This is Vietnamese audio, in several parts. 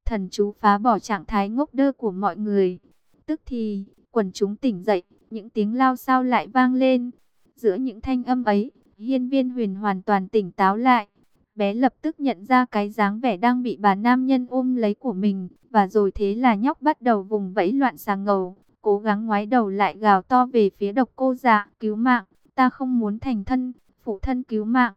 thần chú phá bỏ trạng thái ngốc đơ của mọi người. Tức thì, quần chúng tỉnh dậy, những tiếng lao xao lại vang lên. Giữa những thanh âm ấy, Hiên Viên Huyền hoàn toàn tỉnh táo lại. Bé lập tức nhận ra cái dáng vẻ đang bị bà nam nhân ôm lấy của mình, và rồi thế là nhóc bắt đầu vùng vẫy loạn xà ngầu, cố gắng ngoái đầu lại gào to về phía Độc Cô Dạ, cứu mạng, ta không muốn thành thân, phụ thân cứu mạng.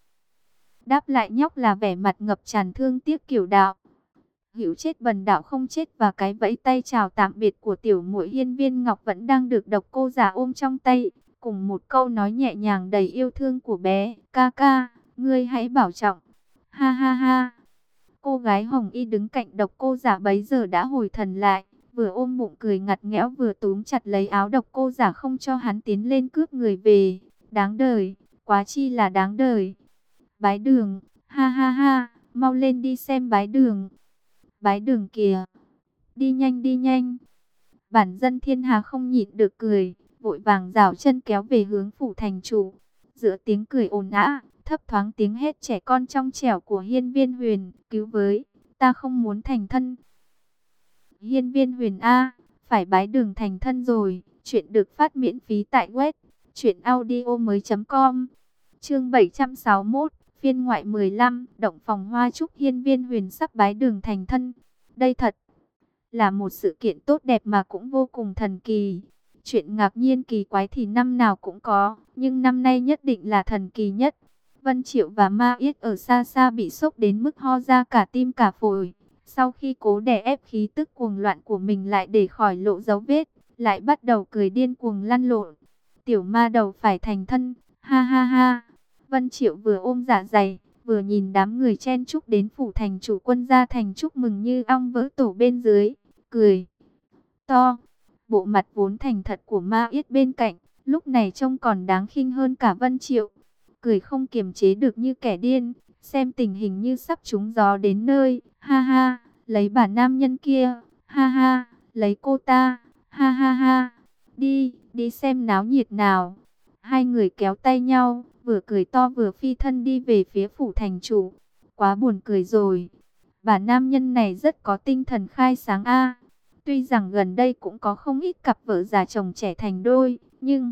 Đáp lại nhóc là vẻ mặt ngập tràn thương tiếc kiểu đạo. Hữu chết bần đạo không chết, và cái vẫy tay chào tạm biệt của tiểu muội Hiên Viên Ngọc vẫn đang được Độc Cô Dạ ôm trong tay, cùng một câu nói nhẹ nhàng đầy yêu thương của bé, ca ca, ngươi hãy bảo trọng. Ha ha ha. Cô gái Hồng Y đứng cạnh Độc Cô Dạ bấy giờ đã hồi thần lại, vừa ôm bụng cười ngặt nghẽo vừa túm chặt lấy áo Độc Cô Dạ không cho hắn tiến lên cướp người về. Đáng đời, quá chi là đáng đời. Bái Đường, ha ha ha, mau lên đi xem Bái Đường. Bái Đường kìa, đi nhanh đi nhanh. Bản dân thiên hà không nhịn được cười, vội vàng giảo chân kéo về hướng phủ thành chủ. Giữa tiếng cười ồn ào, thấp thoáng tiếng hét trẻ con trong trẻo của Hiên Viên Huyền, cứu với, ta không muốn thành thân. Hiên Viên Huyền a, phải Bái Đường thành thân rồi. Chuyện được phát miễn phí tại web truyệnaudiomoi.com. Chương 761, phiên ngoại 15, động phòng hoa chúc Hiên Viên Huyền sắp Bái Đường thành thân. Đây thật là một sự kiện tốt đẹp mà cũng vô cùng thần kỳ. Chuyện ngạc nhiên kỳ quái thì năm nào cũng có, nhưng năm nay nhất định là thần kỳ nhất. Vân Triệu và Ma Yết ở xa xa bị sốc đến mức ho ra cả tim cả phổi. Sau khi cố đè ép khí tức cuồng loạn của mình lại để khỏi lộ dấu vết, lại bắt đầu cười điên cuồng lăn lộn. Tiểu ma đầu phải thành thân, ha ha ha. Vân Triệu vừa ôm dạ dày, vừa nhìn đám người chen chúc đến phủ thành chủ quân gia thành chúc mừng như ong vỡ tổ bên dưới, cười to. Bộ mặt vốn thành thật của Ma Yết bên cạnh, lúc này trông còn đáng khinh hơn cả Vân Triệu. Cười không kiềm chế được như kẻ điên, xem tình hình như sắp trúng gió đến nơi, ha ha, lấy bà nam nhân kia, ha ha, lấy cô ta, ha ha ha, đi xem náo nhiệt nào. Hai người kéo tay nhau, vừa cười to vừa phi thân đi về phía phủ thành chủ. Quá buồn cười rồi, bà nam nhân này rất có tinh thần khai sáng a. Tuy rằng gần đây cũng có không ít cặp vợ già chồng trẻ thành đôi, nhưng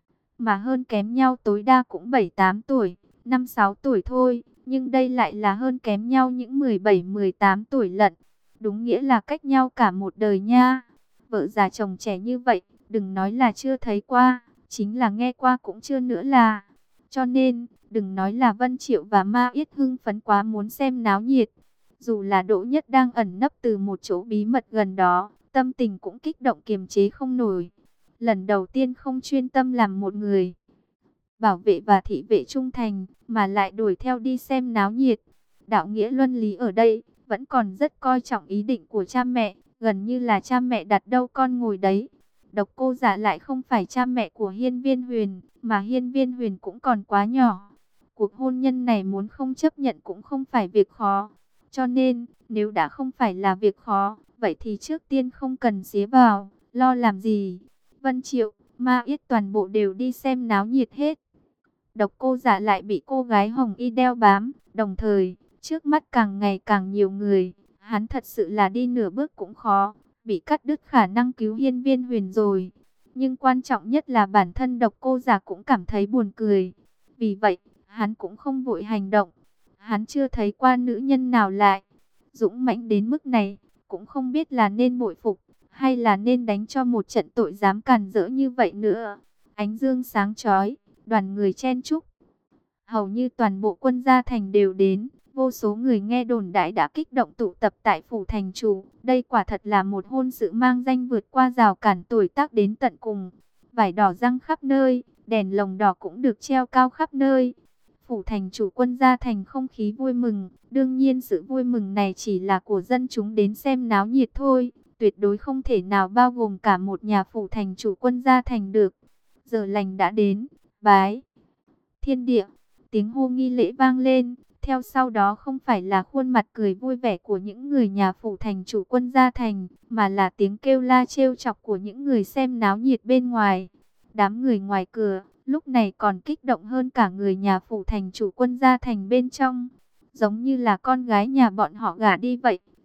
mà hơn kém nhau tối đa cũng 7-8 tuổi, 5-6 tuổi thôi, nhưng đây lại là hơn kém nhau những 17-18 tuổi lận. Đúng nghĩa là cách nhau cả một đời nha. Vợ già chồng trẻ như vậy, đừng nói là chưa thấy qua, chính là nghe qua cũng chưa nữa là. Cho nên, đừng nói là Vân Triệu và Ma Yết hưng phấn quá muốn xem náo nhiệt. Dù là Đỗ Nhất đang ẩn nấp từ một chỗ bí mật gần đó, tâm tình cũng kích động kiềm chế không nổi. Lần đầu tiên không chuyên tâm làm một người bảo vệ và thị vệ trung thành, mà lại đuổi theo đi xem náo nhiệt. Đạo nghĩa luân lý ở đây, vẫn còn rất coi trọng ý định của cha mẹ, gần như là cha mẹ đặt đâu con ngồi đấy. Độc Cô Dạ lại không phải cha mẹ của Hiên Viên Huyền, mà Hiên Viên Huyền cũng còn quá nhỏ. Cuộc hôn nhân này muốn không chấp nhận cũng không phải việc khó. Cho nên, nếu đã không phải là việc khó, vậy thì trước tiên không cần xía vào, lo làm gì. Vân Triệu, Ma Yết toàn bộ đều đi xem náo nhiệt hết. Độc Cô Dạ lại bị cô gái Hồng Y đeo bám, đồng thời, trước mắt càng ngày càng nhiều người, hắn thật sự là đi nửa bước cũng khó, bị cắt đứt khả năng cứu Hiên Viên Huyền rồi. Nhưng quan trọng nhất là bản thân Độc Cô Dạ cũng cảm thấy buồn cười. Vì vậy, hắn cũng không vội hành động. Hắn chưa thấy qua nữ nhân nào lại dũng mãnh đến mức này, cũng không biết là nên bội phục hay là nên đánh cho một trận tội dám càn rỡ như vậy nữa. Ánh dương sáng chói, đoàn người chen chúc. Hầu như toàn bộ quân gia thành đều đến, vô số người nghe đồn đại đã kích động tụ tập tại phủ thành chủ. Đây quả thật là một hôn sự mang danh vượt qua rào cản tuổi tác đến tận cùng. Vải đỏ răng khắp nơi, đèn lồng đỏ cũng được treo cao khắp nơi. Phủ thành chủ quân gia thành không khí vui mừng, đương nhiên sự vui mừng này chỉ là của dân chúng đến xem náo nhiệt thôi, tuyệt đối không thể nào bao gồm cả một nhà phủ thành chủ quân gia thành được. Giờ lành đã đến, bái thiên địa, tiếng hô nghi lễ vang lên, theo sau đó không phải là khuôn mặt cười vui vẻ của những người nhà phủ thành chủ quân gia thành, mà là tiếng kêu la trêu chọc của những người xem náo nhiệt bên ngoài. Đám người ngoài cửa lúc này còn kích động hơn cả người nhà phủ thành chủ quân gia thành bên trong, giống như là con gái nhà bọn họ gả đi vậy,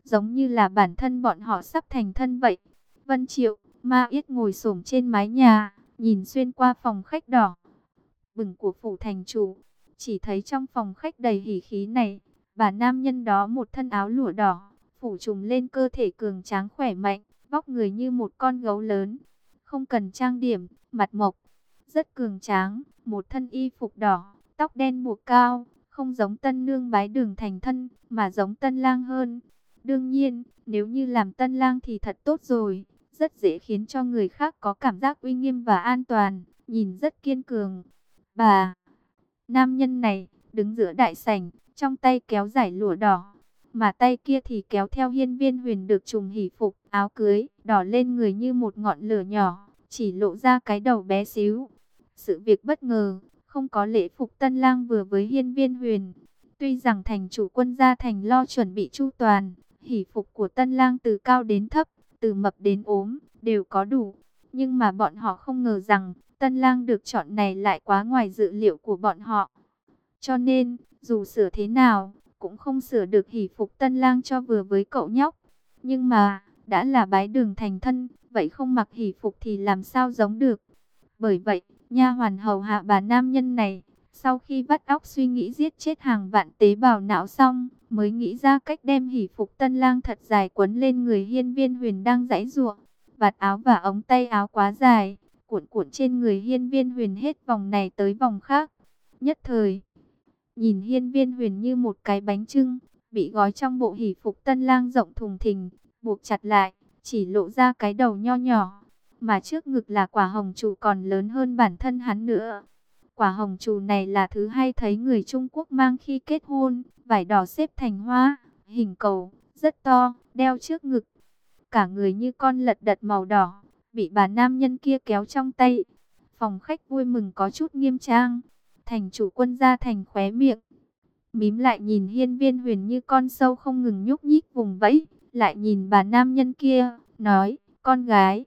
giống như là bản thân bọn họ sắp thành thân vậy. Vân Triệu, Ma Yết ngồi xổm trên mái nhà, nhìn xuyên qua phòng khách đỏ bừng của phủ thành chủ, chỉ thấy trong phòng khách đầy hỉ khí này, bà nam nhân đó một thân áo lụa đỏ, phủ trùm lên cơ thể cường tráng khỏe mạnh, vóc người như một con gấu lớn, không cần trang điểm, mặt mộc, rất cường tráng, một thân y phục đỏ, tóc đen buộc cao, không giống tân nương bái đường thành thân, mà giống tân lang hơn. Đương nhiên, nếu như làm tân lang thì thật tốt rồi, rất dễ khiến cho người khác có cảm giác uy nghiêm và an toàn, nhìn rất kiên cường. Bà nam nhân này đứng giữa đại sảnh, trong tay kéo dải lụa đỏ, mà tay kia thì kéo theo hiên viên huyền được trùm hỷ phục, áo cưới, đỏ lên người như một ngọn lửa nhỏ, chỉ lộ ra cái đầu bé xíu. Sự việc bất ngờ, không có lễ phục tân lang vừa với hiên viên huyền. Tuy rằng thành chủ quân gia thành lo chuẩn bị chu toàn, hỷ phục của tân lang từ cao đến thấp, từ mập đến ốm, đều có đủ. Nhưng mà bọn họ không ngờ rằng, tân lang được chọn này lại quá ngoài dự liệu của bọn họ. Cho nên, dù sửa thế nào, cũng không sửa được hỷ phục tân lang cho vừa với cậu nhóc. Nhưng mà, đã là bái đường thành thân, vậy không mặc hỷ phục thì làm sao giống được. Bởi vậy, nha hoàn hầu hạ bà nam nhân này, sau khi vắt óc suy nghĩ giết chết hàng vạn tế bào não xong, mới nghĩ ra cách đem hỷ phục tân lang thật dài quấn lên người hiên viên huyền đang giãy giụa. Vạt áo và ống tay áo quá dài, cuộn cuộn trên người hiên viên huyền hết vòng này tới vòng khác. Nhất thời, nhìn hiên viên huyền như một cái bánh chưng, bị gói trong bộ hỷ phục tân lang rộng thùng thình, buộc chặt lại, chỉ lộ ra cái đầu nho nhỏ. Mà trước ngực là quả hồng trù còn lớn hơn bản thân hắn nữa. Quả hồng trù này là thứ hay thấy người Trung Quốc mang khi kết hôn, vải đỏ xếp thành hoa, hình cầu, rất to, đeo trước ngực. Cả người như con lật đật màu đỏ, bị bà nam nhân kia kéo trong tay. Phòng khách vui mừng có chút nghiêm trang. Thành chủ quân gia thành khóe miệng mím lại, nhìn hiên viên huyền như con sâu không ngừng nhúc nhích vùng vẫy. Lại nhìn bà nam nhân kia, nói, con gái,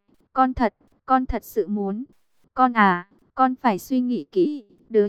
con thật sự muốn. Con à, con phải suy nghĩ kỹ, đứa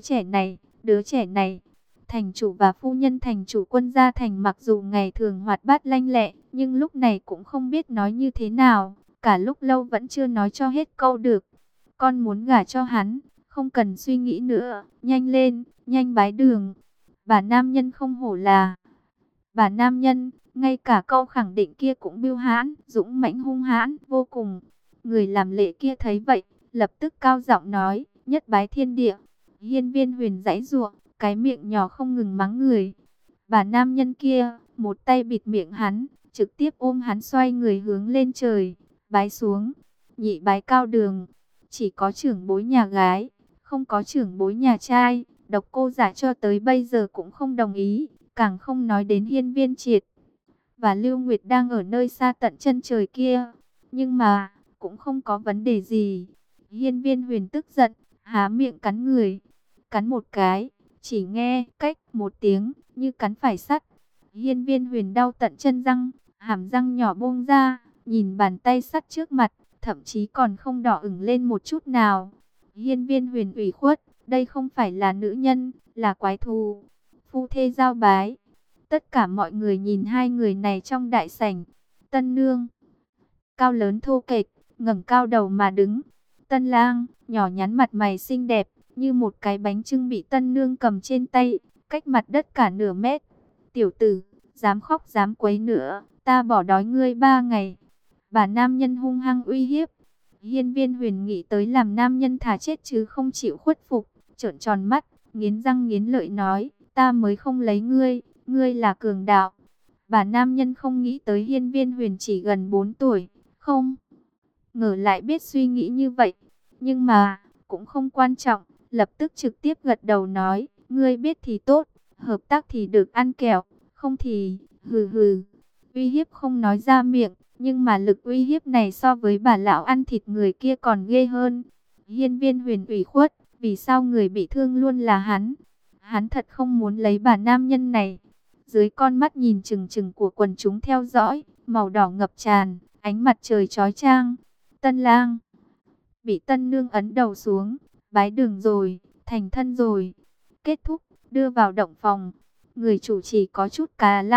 trẻ này. Thành chủ và phu nhân thành chủ quân gia thành mặc dù ngày thường hoạt bát lanh lẹ, nhưng lúc này cũng không biết nói như thế nào. Cả lúc lâu vẫn chưa nói cho hết câu được. Con muốn gả cho hắn, không cần suy nghĩ nữa, nhanh lên, nhanh bái đường. Bà nam nhân không hổ là bà nam nhân, ngay cả câu khẳng định kia cũng bưu hãn, dũng mãnh hung hãn vô cùng. Người làm lễ kia thấy vậy, lập tức cao giọng nói, nhất bái thiên địa. Hiên viên huyền giãy giụa, cái miệng nhỏ không ngừng mắng người. Bà nam nhân kia, một tay bịt miệng hắn, trực tiếp ôm hắn xoay người hướng lên trời, bái xuống. Nhị bái cao đường, chỉ có trưởng bối nhà gái, không có trưởng bối nhà trai. Độc cô giả cho tới bây giờ cũng không đồng ý, càng không nói đến hiên viên triệt và Lưu Nguyệt đang ở nơi xa tận chân trời kia. Nhưng mà, cũng không có vấn đề gì. Hiên viên huyền tức giận, há miệng cắn người. Cắn một cái, chỉ nghe cách một tiếng, như cắn phải sắt. Hiên viên huyền đau tận chân răng, hàm răng nhỏ bung ra, nhìn bàn tay sắt trước mặt, thậm chí còn không đỏ ửng lên một chút nào. Hiên viên huyền ủy khuất, đây không phải là nữ nhân, là quái thú. Phu thê giao bái. Tất cả mọi người nhìn hai người này trong đại sảnh. Tân nương, cao lớn thô kệch, ngẩng cao đầu mà đứng. Tân lang, nhỏ nhắn mặt mày xinh đẹp, như một cái bánh chưng bị tân nương cầm trên tay, cách mặt đất cả nửa mét. Tiểu tử, dám khóc dám quấy nữa, ta bỏ đói ngươi 3 ngày. Bà nam nhân hung hăng uy hiếp. Hiên viên huyền nghĩ tới làm nam nhân thà chết chứ không chịu khuất phục, trợn tròn mắt, nghiến răng nghiến lợi nói, ta mới không lấy ngươi, ngươi là cường đạo. Bà nam nhân không nghĩ tới hiên viên huyền chỉ gần 4 tuổi, không ngờ lại biết suy nghĩ như vậy. Nhưng mà, cũng không quan trọng, lập tức trực tiếp gật đầu nói, ngươi biết thì tốt, hợp tác thì được ăn kẹo, không thì, hừ hừ. Uy hiếp không nói ra miệng, nhưng mà lực uy hiếp này so với bà lão ăn thịt người kia còn ghê hơn. Hiên viên huyền ủy khuất, vì sao người bị thương luôn là hắn? Hắn thật không muốn lấy bà nam nhân này. Dưới con mắt nhìn chừng chừng của quần chúng theo dõi, màu đỏ ngập tràn, ánh mặt trời chói chang. Tân lang bị tân nương ấn đầu xuống, bái đường rồi, thành thân rồi. Kết thúc, đưa vào động phòng. Người chủ trì có chút cà lăm,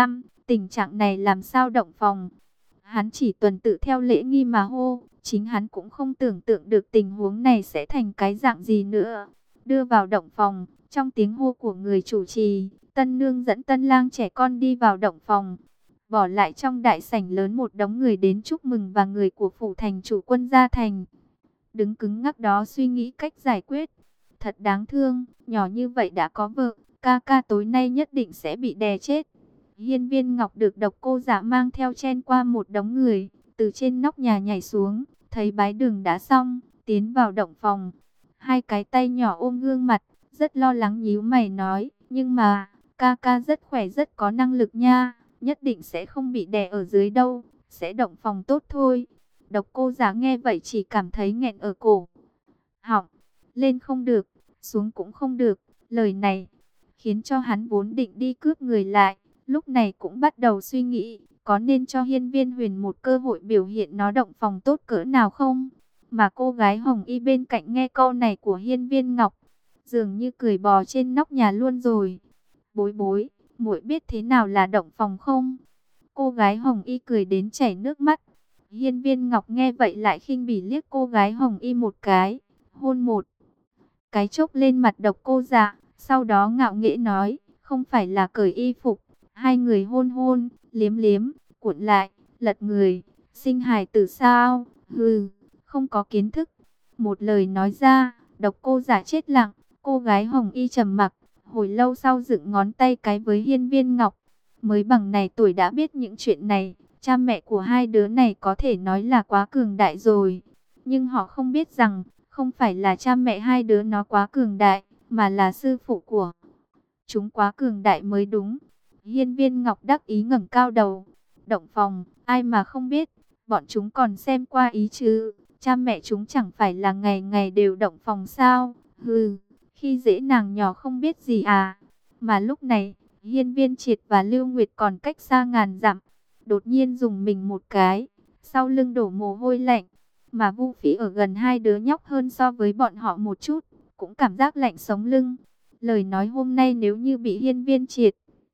tình trạng này làm sao động phòng. Hắn chỉ tuần tự theo lễ nghi mà hô, chính hắn cũng không tưởng tượng được tình huống này sẽ thành cái dạng gì nữa. Đưa vào động phòng, trong tiếng hô của người chủ trì, tân nương dẫn tân lang trẻ con đi vào động phòng. Bỏ lại trong đại sảnh lớn một đống người đến chúc mừng và người của phủ thành chủ quân gia thành. Đứng cứng ngắc đó suy nghĩ cách giải quyết. Thật đáng thương, nhỏ như vậy đã có vợ, ca ca tối nay nhất định sẽ bị đè chết. Hiên Viên Ngọc được độc cô giả mang theo chen qua một đống người, từ trên nóc nhà nhảy xuống, thấy bái đường đã xong, tiến vào động phòng. Hai cái tay nhỏ ôm gương mặt, rất lo lắng nhíu mày nói, nhưng mà, ca ca rất khỏe rất có năng lực nha, nhất định sẽ không bị đè ở dưới đâu, sẽ động phòng tốt thôi. Độc cô giả nghe vậy chỉ cảm thấy nghẹn ở cổ họng, lên không được, xuống cũng không được, lời này khiến cho hắn vốn định đi cướp người lại, lúc này cũng bắt đầu suy nghĩ, có nên cho Hiên Viên Huyền một cơ hội biểu hiện nó động phòng tốt cỡ nào không? Mà cô gái Hồng Y bên cạnh nghe câu này của Hiên Viên Ngọc, dường như cười bò trên nóc nhà luôn rồi. Bối bối, muội biết thế nào là động phòng không? Cô gái Hồng Y cười đến chảy nước mắt. Hiên Viên Ngọc nghe vậy lại khinh bỉ liếc cô gái Hồng Y một cái, hôn một cái chốc lên mặt độc cô dạ, sau đó ngạo nghễ nói, không phải là cởi y phục. Hai người hôn hôn, liếm liếm, cuộn lại, lật người, sinh hài tử sao? Hừ, không có kiến thức. Một lời nói ra, độc cô giả chết lặng, cô gái Hồng Y trầm mặc, hồi lâu sau dựng ngón tay cái với Hiên Viên Ngọc. Mới bằng này tuổi đã biết những chuyện này, cha mẹ của hai đứa này có thể nói là quá cường đại rồi. Nhưng họ không biết rằng, không phải là cha mẹ hai đứa nó quá cường đại, mà là sư phụ của chúng quá cường đại mới đúng. Hiên Viên Ngọc đắc ý ngẩng cao đầu. Động phòng, ai mà không biết, bọn chúng còn xem qua ý chứ. Cha mẹ chúng chẳng phải là ngày ngày đều động phòng sao? Hừ, khi dễ nàng nhỏ không biết gì à. Mà lúc này, Hiên Viên Triệt và Lưu Nguyệt còn cách xa ngàn dặm. Đột nhiên dùng mình một cái, sau lưng đổ mồ hôi lạnh. Mà Vu Phỉ ở gần hai đứa nhóc hơn so với bọn họ một chút, cũng cảm giác lạnh sống lưng. Lời nói hôm nay nếu như bị Hiên Viên Triệt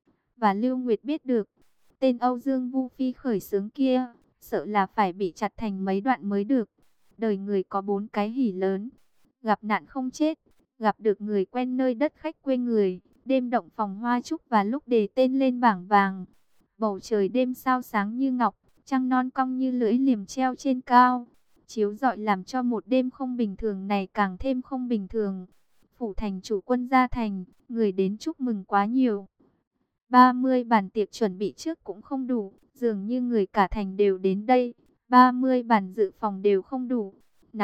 và Lưu Nguyệt biết được, tên Âu Dương Vu Phi khởi xướng kia, sợ là phải bị chặt thành mấy đoạn mới được. Đời người có 4 cái hỉ lớn, gặp nạn không chết, gặp được người quen nơi đất khách quê người, đêm động phòng hoa trúc và lúc đề tên lên bảng vàng. Bầu trời đêm sao sáng như ngọc, trăng non cong như lưỡi liềm treo trên cao, chiếu rọi làm cho một đêm không bình thường này càng thêm không bình thường. Phủ thành chủ quân gia thành, người đến chúc mừng quá nhiều. 30 bàn tiệc chuẩn bị trước cũng không đủ, dường như người cả thành đều đến đây. 30 bàn dự phòng đều không đủ.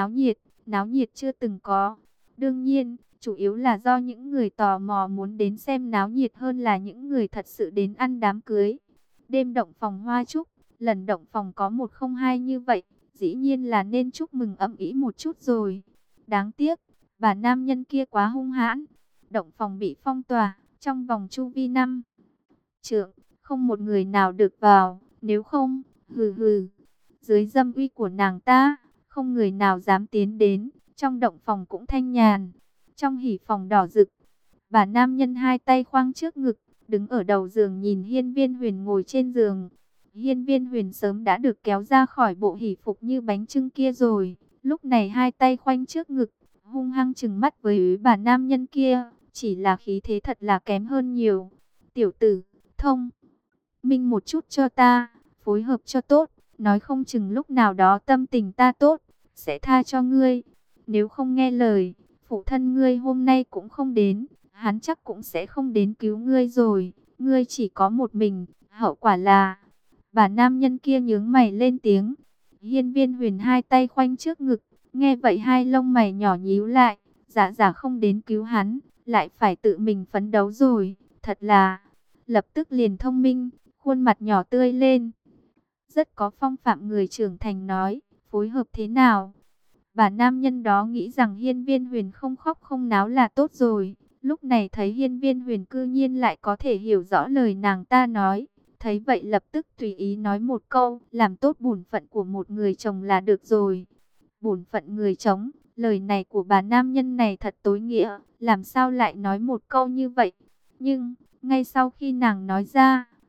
Náo nhiệt chưa từng có. Đương nhiên, chủ yếu là do những người tò mò muốn đến xem náo nhiệt hơn là những người thật sự đến ăn đám cưới. Đêm động phòng hoa trúc, lần động phòng có 102 như vậy, dĩ nhiên là nên chúc mừng ầm ĩ một chút rồi. Đáng tiếc, bà nam nhân kia quá hung hãn. Động phòng bị phong tỏa, trong vòng chu vi 5 trượng, không một người nào được vào, nếu không, hừ hừ, dưới dâm uy của nàng ta, không người nào dám tiến đến. Trong động phòng cũng thanh nhàn, trong hỉ phòng đỏ rực, bà nam nhân hai tay khoang trước ngực, đứng ở đầu giường nhìn Hiên Viên Huyền ngồi trên giường. Hiên Viên Huyền sớm đã được kéo ra khỏi bộ hỉ phục như bánh chưng kia rồi, lúc này hai tay khoanh trước ngực, hung hăng trừng mắt với bà nam nhân kia, chỉ là khí thế thật là kém hơn nhiều. Tiểu tử, thông minh một chút cho ta, phối hợp cho tốt, nói không chừng lúc nào đó tâm tình ta tốt, sẽ tha cho ngươi. Nếu không nghe lời, phụ thân ngươi hôm nay cũng không đến, hắn chắc cũng sẽ không đến cứu ngươi rồi, ngươi chỉ có một mình, hậu quả là... Bà nam nhân kia nhướng mày lên tiếng. Hiên Viên Huyền hai tay khoanh trước ngực, nghe vậy hai lông mày nhỏ nhíu lại, dạ không đến cứu hắn, lại phải tự mình phấn đấu rồi, thật là... Lập tức liền thông minh, khuôn mặt nhỏ tươi lên. Rất có phong phạm người trưởng thành nói, phối hợp thế nào? Bà nam nhân đó nghĩ rằng Hiên Viên Huyền không khóc không náo là tốt rồi. Lúc này thấy Hiên Viên Huyền cư nhiên lại có thể hiểu rõ lời nàng ta nói. Thấy vậy lập tức tùy ý nói một câu, làm tốt bổn phận của một người chồng là được rồi. Bổn phận người chồng, lời này của bà nam nhân này thật tối nghĩa, làm sao lại nói một câu như vậy? Nhưng, ngay sau khi nàng nói ra,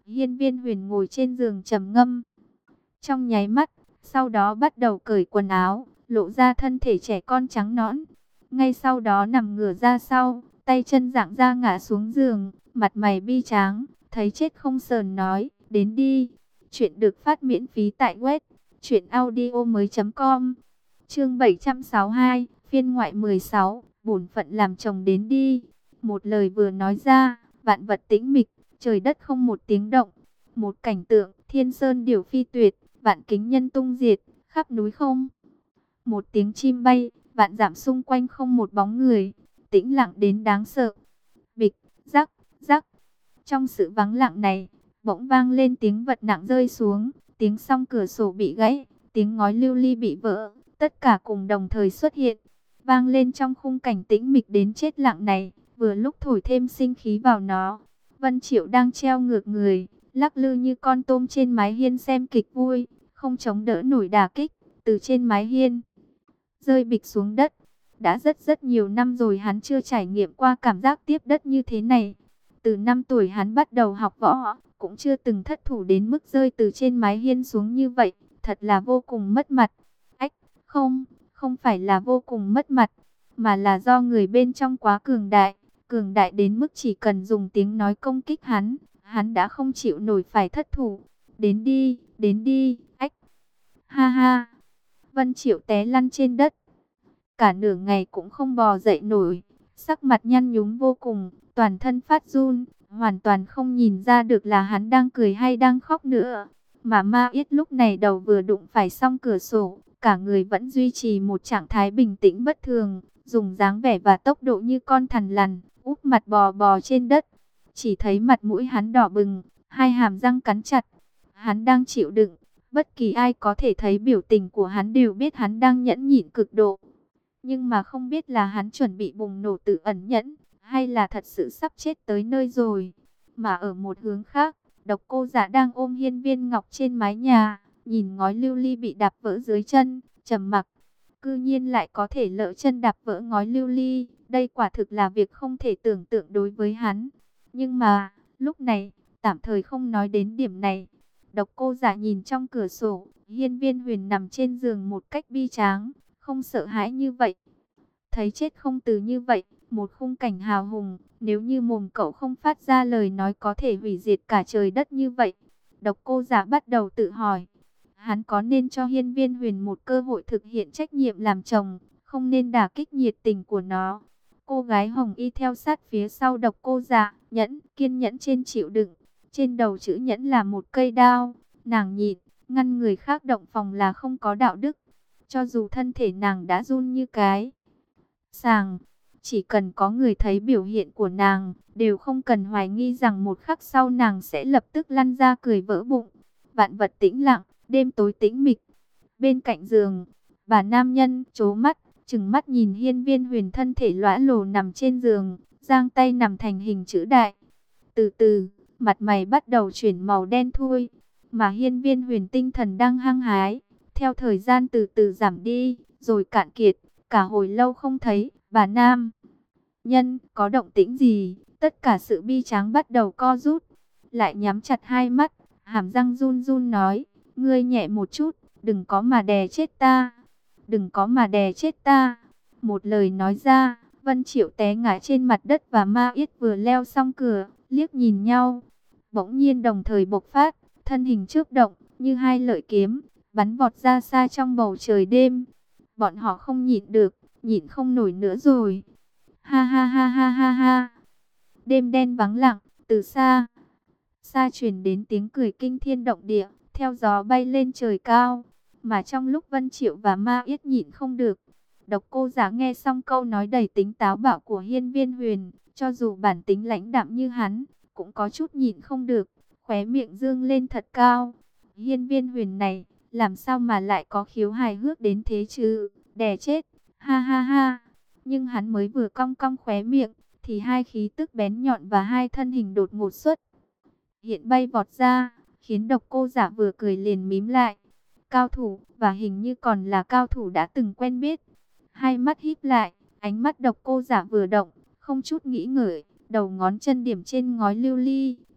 Hiên Viên Huyền ngồi trên giường trầm ngâm. Trong nháy mắt, sau đó bắt đầu cởi quần áo, lộ ra thân thể trẻ con trắng nõn. Ngay sau đó nằm ngửa ra sau, tay chân giãn ra ngã xuống giường, mặt mày bi tráng, thấy chết không sờn nói, đến đi. Chuyện được phát miễn phí tại web truyệnaudiomoi.com. Chương 762, phiên ngoại 16, bổn phận làm chồng đến đi. Một lời vừa nói ra, vạn vật tĩnh mịch, trời đất không một tiếng động. Một cảnh tượng, thiên sơn điểu phi tuyệt, vạn kính nhân tung diệt, khắp núi không một tiếng chim bay, vạn dặm xung quanh không một bóng người, tĩnh lặng đến đáng sợ. Bịch, rắc, rắc. Trong sự vắng lặng này, bỗng vang lên tiếng vật nặng rơi xuống, tiếng song cửa sổ bị gãy, tiếng ngói lưu ly bị vỡ, tất cả cùng đồng thời xuất hiện, vang lên trong khung cảnh tĩnh mịch đến chết lặng này, vừa lúc thổi thêm sinh khí vào nó. Vân Triệu đang treo ngược người, lắc lư như con tôm trên mái hiên xem kịch vui, không chống đỡ nổi đả kích, từ trên mái hiên rơi bịch xuống đất. Đã rất nhiều năm rồi hắn chưa trải nghiệm qua cảm giác tiếp đất như thế này. Từ 5 tuổi hắn bắt đầu học võ, cũng chưa từng thất thủ đến mức rơi từ trên mái hiên xuống như vậy, thật là vô cùng mất mặt. Ách, không phải là vô cùng mất mặt, mà là do người bên trong quá cường đại đến mức chỉ cần dùng tiếng nói công kích hắn đã không chịu nổi phải thất thủ. Đến đi, ách. Ha ha. Vân Triệu té lăn trên đất, cả nửa ngày cũng không bò dậy nổi, sắc mặt nhăn nhúm vô cùng, toàn thân phát run, hoàn toàn không nhìn ra được là hắn đang cười hay đang khóc nữa. Mà Ma Yết lúc này đầu vừa đụng phải song cửa sổ, cả người vẫn duy trì một trạng thái bình tĩnh bất thường, dùng dáng vẻ và tốc độ như con thằn lằn, úp mặt bò trên đất. Chỉ thấy mặt mũi hắn đỏ bừng, hai hàm răng cắn chặt, hắn đang chịu đựng. Bất kỳ ai có thể thấy biểu tình của hắn đều biết hắn đang nhẫn nhịn cực độ. Nhưng mà không biết là hắn chuẩn bị bùng nổ tự ẩn nhẫn, hay là thật sự sắp chết tới nơi rồi. Mà ở một hướng khác, Độc Cô Dạ đang ôm Hiên Viên Ngọc trên mái nhà, nhìn ngói lưu ly bị đạp vỡ dưới chân, trầm mặc. Cư nhiên lại có thể lỡ chân đạp vỡ ngói lưu ly, đây quả thực là việc không thể tưởng tượng đối với hắn. Nhưng mà, lúc này, tạm thời không nói đến điểm này. Độc Cô Dạ nhìn trong cửa sổ, Hiên Viên Huyền nằm trên giường một cách bi tráng, không sợ hãi như vậy. Thấy chết không từ như vậy, một khung cảnh hào hùng, nếu như mồm cậu không phát ra lời nói có thể hủy diệt cả trời đất như vậy. Độc Cô Dạ bắt đầu tự hỏi, hắn có nên cho Hiên Viên Huyền một cơ hội thực hiện trách nhiệm làm chồng, không nên đả kích nhiệt tình của nó. Cô gái Hồng Y theo sát phía sau Độc Cô Dạ, kiên nhẫn trên chịu đựng. Trên đầu chữ nhẫn là một cây đao, nàng nhịn, ngăn người khác động phòng là không có đạo đức. Cho dù thân thể nàng đã run như cái sàng, chỉ cần có người thấy biểu hiện của nàng, đều không cần hoài nghi rằng một khắc sau nàng sẽ lập tức lăn ra cười vỡ bụng. Vạn vật tĩnh lặng, đêm tối tĩnh mịch. Bên cạnh giường, bà nam nhân trố mắt, trừng mắt nhìn Hiên Viên Huyền thân thể lõa lồ nằm trên giường, giang tay nằm thành hình chữ đại. Từ từ, mặt mày bắt đầu chuyển màu đen thui, mà Hiên Viên Huyền tinh thần đang hăng hái, theo thời gian từ từ giảm đi, rồi cạn kiệt, cả hồi lâu không thấy, bà nam nhân có động tĩnh gì, tất cả sự bi tráng bắt đầu co rút, lại nhắm chặt hai mắt, hàm răng run run nói, ngươi nhẹ một chút, đừng có mà đè chết ta, đừng có mà đè chết ta. Một lời nói ra, Vân Triệu té ngã trên mặt đất và Ma Yết vừa leo xong cửa, liếc nhìn nhau, bỗng nhiên đồng thời bộc phát, thân hình chớp động, như hai lợi kiếm, bắn vọt ra xa trong bầu trời đêm. Bọn họ không nhịn được, nhịn không nổi nữa rồi. Ha ha ha ha ha ha. Đêm đen vắng lặng, từ xa truyền đến tiếng cười kinh thiên động địa, theo gió bay lên trời cao. Mà trong lúc Vân Triệu và Ma Yết nhịn không được, Độc Cô Dạ nghe xong câu nói đầy tính táo bạo của Hiên Viên Huyền, cho dù bản tính lãnh đạm như hắn, cũng có chút nhịn không được, khóe miệng dương lên thật cao. Hiên Viên Huyền này, làm sao mà lại có khiếu hài hước đến thế chứ, đè chết, ha ha ha. Nhưng hắn mới vừa cong cong khóe miệng, thì hai khí tức bén nhọn và hai thân hình đột ngột xuất hiện bay vọt ra, khiến Độc Cô Dạ vừa cười liền mím lại. Cao thủ, và hình như còn là cao thủ đã từng quen biết. Hai mắt híp lại, ánh mắt Độc Cô Dạ vừa động, không chút nghĩ ngợi, đầu ngón chân điểm trên ngói lưu ly,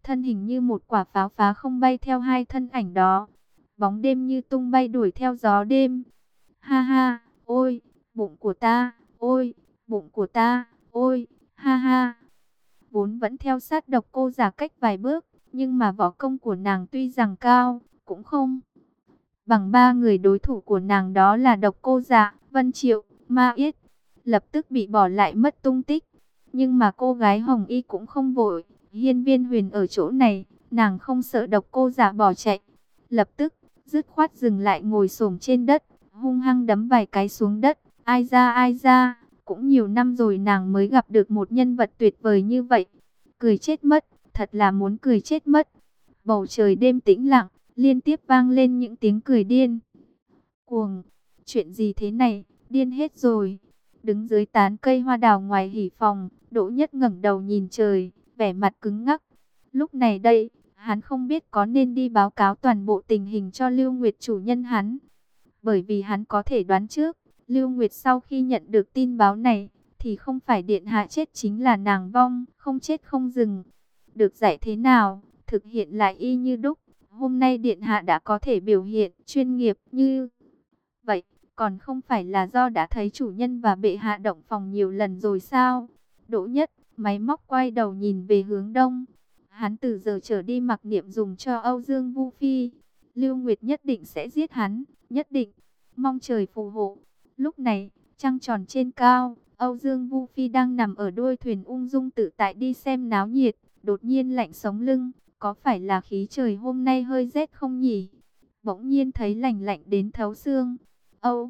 thân hình như một quả pháo phá không bay theo hai thân ảnh đó. Bóng đêm như tung bay đuổi theo gió đêm. Ha ha, ôi, bụng của ta, ôi, bụng của ta, ôi, ha ha. Vốn vẫn theo sát Độc Cô Giả cách vài bước, nhưng mà võ công của nàng tuy rằng cao, cũng không bằng ba người đối thủ của nàng, đó là Độc Cô Giả, Vân Triệu, Ma Yết, lập tức bị bỏ lại mất tung tích. Nhưng mà cô gái Hồng Y cũng không vội, Hiên Viên Huyền ở chỗ này, nàng không sợ Độc Cô Giả bỏ chạy, lập tức dứt khoát dừng lại, ngồi xổm trên đất, hung hăng đấm vài cái xuống đất. Ai ra, cũng nhiều năm rồi nàng mới gặp được một nhân vật tuyệt vời như vậy. Cười chết mất, thật là muốn cười chết mất. Bầu trời đêm tĩnh lặng, liên tiếp vang lên những tiếng cười điên cuồng. Chuyện gì thế này, điên hết rồi. Đứng dưới tán cây hoa đào ngoài hỉ phòng, Đỗ Nhất ngẩng đầu nhìn trời, vẻ mặt cứng ngắc. Lúc này đây, hắn không biết có nên đi báo cáo toàn bộ tình hình cho Lưu Nguyệt chủ nhân hắn. Bởi vì hắn có thể đoán trước, Lưu Nguyệt sau khi nhận được tin báo này, thì không phải điện hạ chết chính là nàng vong, không chết không dừng. Được dạy thế nào, thực hiện lại y như đúc. Hôm nay điện hạ đã có thể biểu hiện chuyên nghiệp như vậy, còn không phải là do đã thấy chủ nhân và bệ hạ động phòng nhiều lần rồi sao? Đỗ Nhất, máy móc quay đầu nhìn về hướng đông. Hắn từ giờ trở đi mặc niệm dùng cho Âu Dương Vu Phi. Lưu Nguyệt nhất định sẽ giết hắn, nhất định. Mong trời phù hộ. Lúc này, trăng tròn trên cao, Âu Dương Vu Phi đang nằm ở đuôi thuyền ung dung tự tại đi xem náo nhiệt, đột nhiên lạnh sống lưng. Có phải là khí trời hôm nay hơi rét không nhỉ? Bỗng nhiên thấy lạnh lạnh đến thấu xương. Âu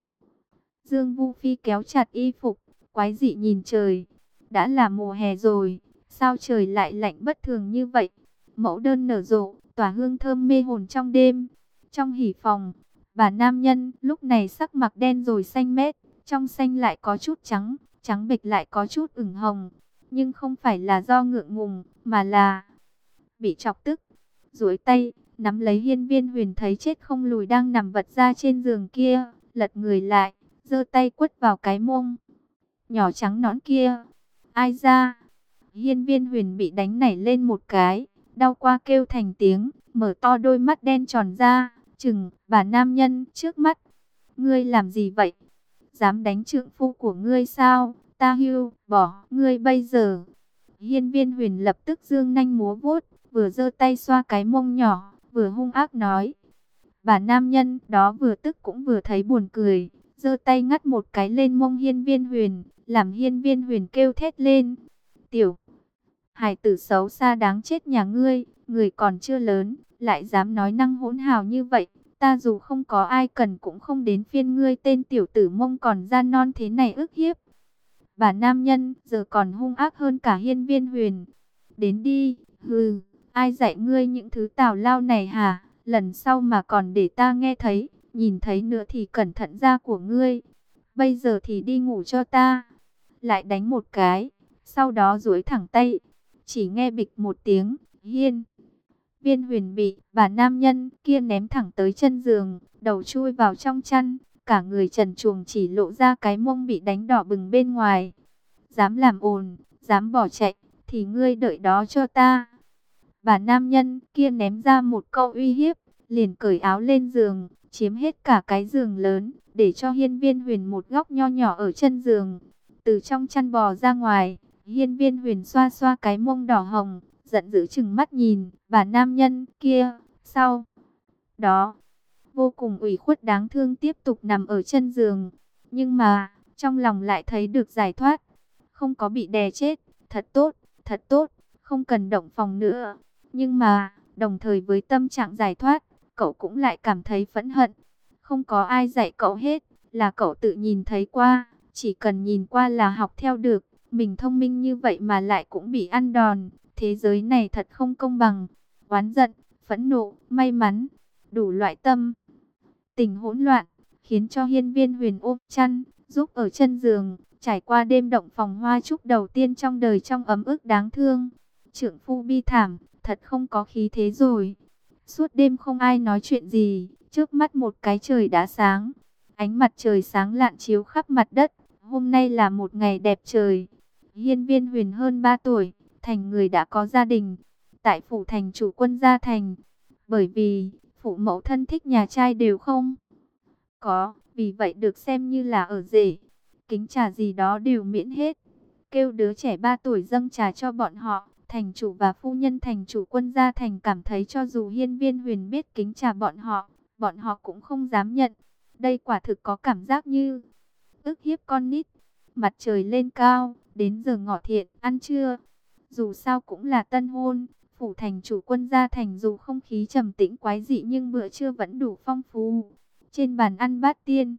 Dương Vu Phi kéo chặt y phục, quái dị nhìn trời. Đã là mùa hè rồi, sao trời lại lạnh bất thường như vậy? Mẫu đơn nở rộ, tỏa hương thơm mê hồn trong đêm. Trong hỉ phòng, bà nam nhân lúc này sắc mặt đen rồi xanh mét, trong xanh lại có chút trắng, trắng bệch lại có chút ửng hồng. Nhưng không phải là do ngượng ngùng, mà là bị chọc tức. Duỗi tay, nắm lấy Hiên Viên Huyền thấy chết không lùi đang nằm vật ra trên giường kia, lật người lại, giơ tay quất vào cái mông nhỏ trắng nõn kia. Ai ra? Hiên Viên Huyền bị đánh nảy lên một cái, đau qua kêu thành tiếng, mở to đôi mắt đen tròn ra, chừng bà nam nhân trước mắt. Ngươi làm gì vậy? Dám đánh trượng phu của ngươi sao? Ta hưu bỏ ngươi bây giờ. Hiên Viên Huyền lập tức giương nanh múa vuốt, vừa giơ tay xoa cái mông nhỏ, vừa hung ác nói. Bà nam nhân đó vừa tức cũng vừa thấy buồn cười, giơ tay ngắt một cái lên mông Hiên Viên Huyền, làm Hiên Viên Huyền kêu thét lên. Tiểu hài tử xấu xa đáng chết nhà ngươi, người còn chưa lớn, lại dám nói năng hỗn hào như vậy. Ta dù không có ai cần cũng không đến phiên ngươi tên tiểu tử mông còn da non thế này ức hiếp. Bà nam nhân giờ còn hung ác hơn cả Hiên Viên Huyền. Đến đi, hừ, ai dạy ngươi những thứ tào lao này hả? Lần sau mà còn để ta nghe thấy, nhìn thấy nữa thì cẩn thận da của ngươi. Bây giờ thì đi ngủ cho ta. Lại đánh một cái, sau đó duỗi thẳng tay. Chỉ nghe bịch một tiếng, Hiên Viên Huyền bị bà nam nhân kia ném thẳng tới chân giường, đầu chui vào trong chăn, cả người trần truồng chỉ lộ ra cái mông bị đánh đỏ bừng bên ngoài. Dám làm ồn, dám bỏ chạy, thì ngươi đợi đó cho ta. Bà nam nhân kia ném ra một câu uy hiếp, liền cởi áo lên giường, chiếm hết cả cái giường lớn, để cho Hiên Viên Huyền một góc nho nhỏ ở chân giường. Từ trong chăn bò ra ngoài, Hiên Viên Huyền xoa xoa cái mông đỏ hồng, giận dữ chừng mắt nhìn bà nam nhân kia. Sau đó, vô cùng ủy khuất đáng thương tiếp tục nằm ở chân giường. Nhưng mà, trong lòng lại thấy được giải thoát. Không có bị đè chết, thật tốt, không cần động phòng nữa. Nhưng mà, đồng thời với tâm trạng giải thoát, cậu cũng lại cảm thấy phẫn hận. Không có ai dạy cậu hết, là cậu tự nhìn thấy qua, chỉ cần nhìn qua là học theo được. Mình thông minh như vậy mà lại cũng bị ăn đòn, thế giới này thật không công bằng. Oán giận, phẫn nộ, may mắn, đủ loại tâm tình hỗn loạn, khiến cho Hiên Viên Huyền ôm chăn, giúp ở chân giường, trải qua đêm động phòng hoa trúc đầu tiên trong đời trong ấm ức đáng thương. Trượng phu bi thảm, thật không có khí thế rồi. Suốt đêm không ai nói chuyện gì, trước mắt một cái trời đã sáng. Ánh mặt trời sáng lạn chiếu khắp mặt đất, hôm nay là một ngày đẹp trời. Hiên Viên Huyền hơn 3 tuổi, thành người đã có gia đình. tại phủ thành chủ quân gia thành. Bởi vì phụ mẫu thân thích nhà trai đều không có, vì vậy được xem như là ở rể. Kính trà gì đó đều miễn hết. Kêu đứa trẻ 3 tuổi dâng trà cho bọn họ. Thành chủ và phu nhân thành chủ quân gia thành cảm thấy cho dù Hiên Viên Huyền biết kính trà bọn họ cũng không dám nhận. Đây quả thực có cảm giác như ức hiếp con nít. Mặt trời lên cao, đến giờ ngọ thiện, ăn trưa. Dù sao cũng là tân hôn, phủ thành chủ quân gia thành dù không khí trầm tĩnh quái dị nhưng bữa trưa vẫn đủ phong phú. Trên bàn ăn bát tiên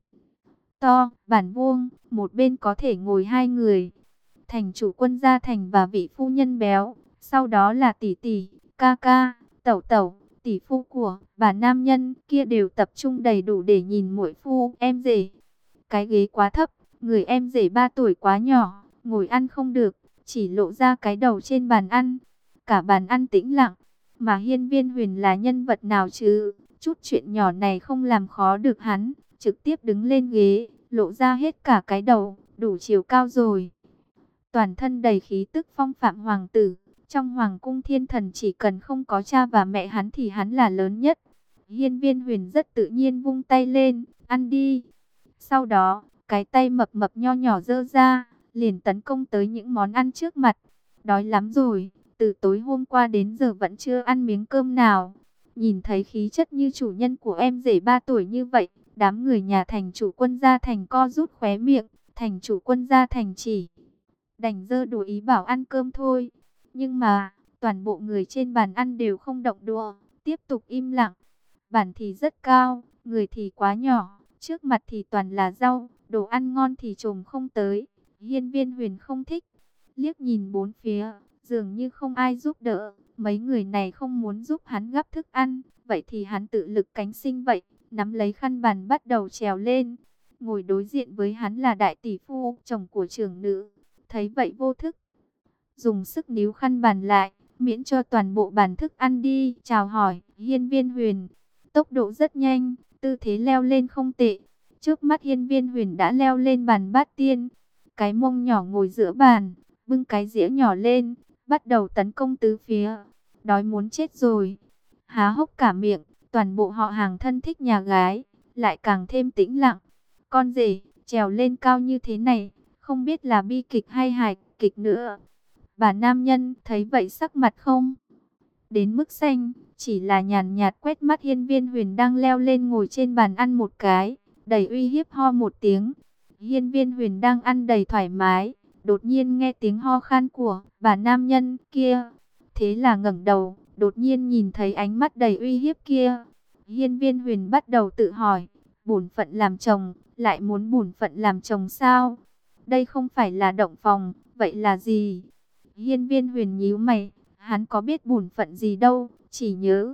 to, bàn vuông, một bên có thể ngồi 2 người. Thành chủ quân gia thành và vị phu nhân béo, sau đó là tỷ tỷ, ca ca, tẩu tẩu, tỷ phu của bà nam nhân kia đều tập trung đầy đủ để nhìn muội phu em rể. Cái ghế quá thấp, người em rể 3 tuổi quá nhỏ, ngồi ăn không được, chỉ lộ ra cái đầu trên bàn ăn. Cả bàn ăn tĩnh lặng, mà Hiên Viên Huyền là nhân vật nào chứ? Chút chuyện nhỏ này không làm khó được hắn, trực tiếp đứng lên ghế, lộ ra hết cả cái đầu, đủ chiều cao rồi. Toàn thân đầy khí tức phong phạm hoàng tử, trong hoàng cung thiên thần chỉ cần không có cha và mẹ hắn thì hắn là lớn nhất. Hiên Viên Huyền rất tự nhiên vung tay lên, ăn đi. Sau đó, cái tay mập mập nho nhỏ giơ ra, liền tấn công tới những món ăn trước mặt. Đói lắm rồi, từ tối hôm qua đến giờ vẫn chưa ăn miếng cơm nào. Nhìn thấy khí chất như chủ nhân của em rể 3 tuổi như vậy, đám người nhà thành chủ quân gia thành co rút khóe miệng. Thành chủ quân gia thành chỉ đành giơ đồ ý bảo ăn cơm thôi. Nhưng mà, toàn bộ người trên bàn ăn đều không động đũa, tiếp tục im lặng. Bàn thì rất cao, người thì quá nhỏ, trước mặt thì toàn là rau, đồ ăn ngon thì trồm không tới. Hiên Viên Huyền không thích, liếc nhìn bốn phía, dường như không ai giúp đỡ. Mấy người này không muốn giúp hắn gắp thức ăn, vậy thì hắn tự lực cánh sinh vậy, nắm lấy khăn bàn bắt đầu trèo lên. Ngồi đối diện với hắn là đại tỷ phu, chồng của trưởng nữ. Thấy vậy vô thức, dùng sức níu khăn bàn lại, miễn cho toàn bộ bàn thức ăn đi. Chào hỏi, Hiên Viên Huyền. Tốc độ rất nhanh, tư thế leo lên không tệ. Trước mắt Hiên Viên Huyền đã leo lên bàn bát tiên. Cái mông nhỏ ngồi giữa bàn, bưng cái dĩa nhỏ lên, bắt đầu tấn công tứ phía. Đói muốn chết rồi. Há hốc cả miệng, toàn bộ họ hàng thân thích nhà gái, lại càng thêm tĩnh lặng. Con rể, trèo lên cao như thế này, không biết là bi kịch hay hài kịch nữa. Bà nam nhân thấy vậy sắc mặt không đến mức xanh, chỉ là nhàn nhạt quét mắt Hiên Viên Huyền đang leo lên ngồi trên bàn ăn một cái, đầy uy hiếp ho một tiếng. Hiên Viên Huyền đang ăn đầy thoải mái, đột nhiên nghe tiếng ho khan của bà nam nhân kia. Thế là ngẩng đầu, đột nhiên nhìn thấy ánh mắt đầy uy hiếp kia. Hiên Viên Huyền bắt đầu tự hỏi, bổn phận làm chồng, lại muốn bổn phận làm chồng sao? Đây không phải là động phòng, vậy là gì? Hiên Viên Huyền nhíu mày, hắn có biết bổn phận gì đâu, chỉ nhớ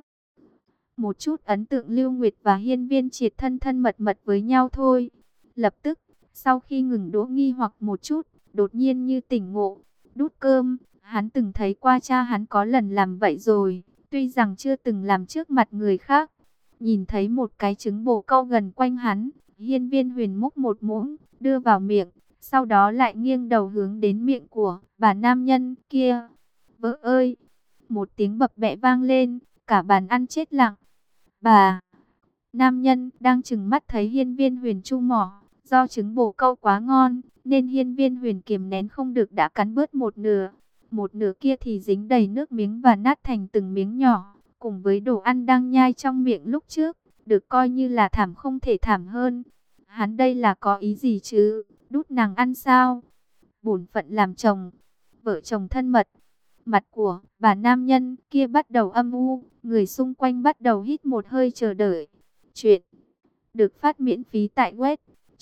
một chút ấn tượng Lưu Nguyệt và Hiên Viên Triệt thân thân mật mật với nhau thôi. Lập tức, sau khi ngừng đũa nghi hoặc một chút, đột nhiên như tỉnh ngộ, đút cơm. Hắn từng thấy qua cha hắn có lần làm vậy rồi, tuy rằng chưa từng làm trước mặt người khác. Nhìn thấy một cái trứng bồ câu gần quanh hắn, Hiên Viên Huyền múc một muỗng, đưa vào miệng, sau đó lại nghiêng đầu hướng đến miệng của bà nam nhân kia. Vợ ơi! Một tiếng bập bẹ vang lên, cả bàn ăn chết lặng. Bà nam nhân đang trừng mắt thấy Hiên Viên Huyền chu mỏ, do trứng bồ câu quá ngon, nên Hiên Viên Huyền kiềm nén không được đã cắn bớt một nửa. Một nửa kia thì dính đầy nước miếng và nát thành từng miếng nhỏ, cùng với đồ ăn đang nhai trong miệng lúc trước, được coi như là thảm không thể thảm hơn. Hắn đây là có ý gì chứ? Đút nàng ăn sao? Bổn phận làm chồng, vợ chồng thân mật. Mặt của bà nam nhân kia bắt đầu âm u, người xung quanh bắt đầu hít một hơi chờ đợi. Chuyện được phát miễn phí tại web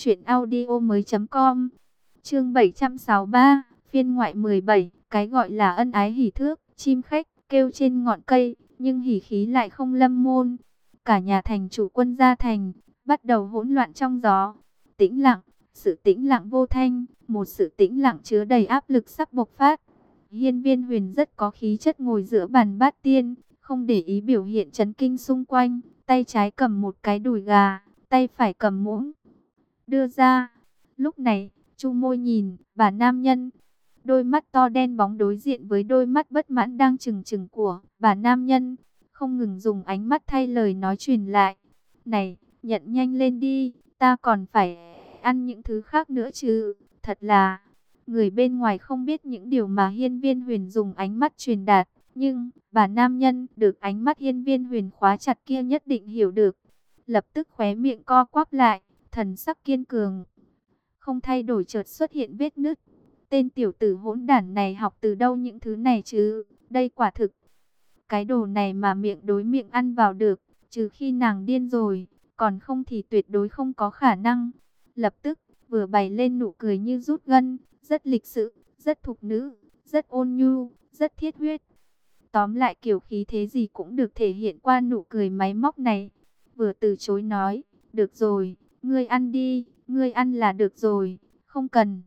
truyệnaudiomoi.com. Chương 763, phiên ngoại 17, cái gọi là ân ái hỉ thước, chim khách kêu trên ngọn cây, nhưng hỉ khí lại không lâm môn. Cả nhà thành chủ quân gia thành bắt đầu hỗn loạn trong gió. Tĩnh lặng, sự tĩnh lặng vô thanh, một sự tĩnh lặng chứa đầy áp lực sắp bộc phát. Hiên Viên Huyền rất có khí chất ngồi giữa bàn bát tiên, không để ý biểu hiện chấn kinh xung quanh, tay trái cầm một cái đùi gà, tay phải cầm muỗng đưa ra. Lúc này, chu môi nhìn bà nam nhân, Đôi mắt to đen bóng đối diện với đôi mắt bất mãn đang trừng trừng của bà nam nhân, không ngừng dùng ánh mắt thay lời nói truyền lại. Này, nhận nhanh lên đi, ta còn phải ăn những thứ khác nữa chứ. Thật là, người bên ngoài không biết những điều mà Hiên Viên Huyền dùng ánh mắt truyền đạt. Nhưng, bà nam nhân được ánh mắt Hiên Viên Huyền khóa chặt kia nhất định hiểu được. Lập tức khóe miệng co quắp lại, thần sắc kiên cường. Không thay đổi chợt xuất hiện vết nứt. Tên tiểu tử hỗn đản này học từ đâu những thứ này chứ? Đây quả thực. Cái đồ này mà miệng đối miệng ăn vào được. Trừ khi nàng điên rồi. Còn không thì tuyệt đối không có khả năng. Lập tức, vừa bày lên nụ cười như rút gân. Rất lịch sự, rất thục nữ, rất ôn nhu, rất thiết huyết. Tóm lại kiểu khí thế gì cũng được thể hiện qua nụ cười máy móc này. Vừa từ chối nói, được rồi, ngươi ăn đi, ngươi ăn là được rồi, không cần.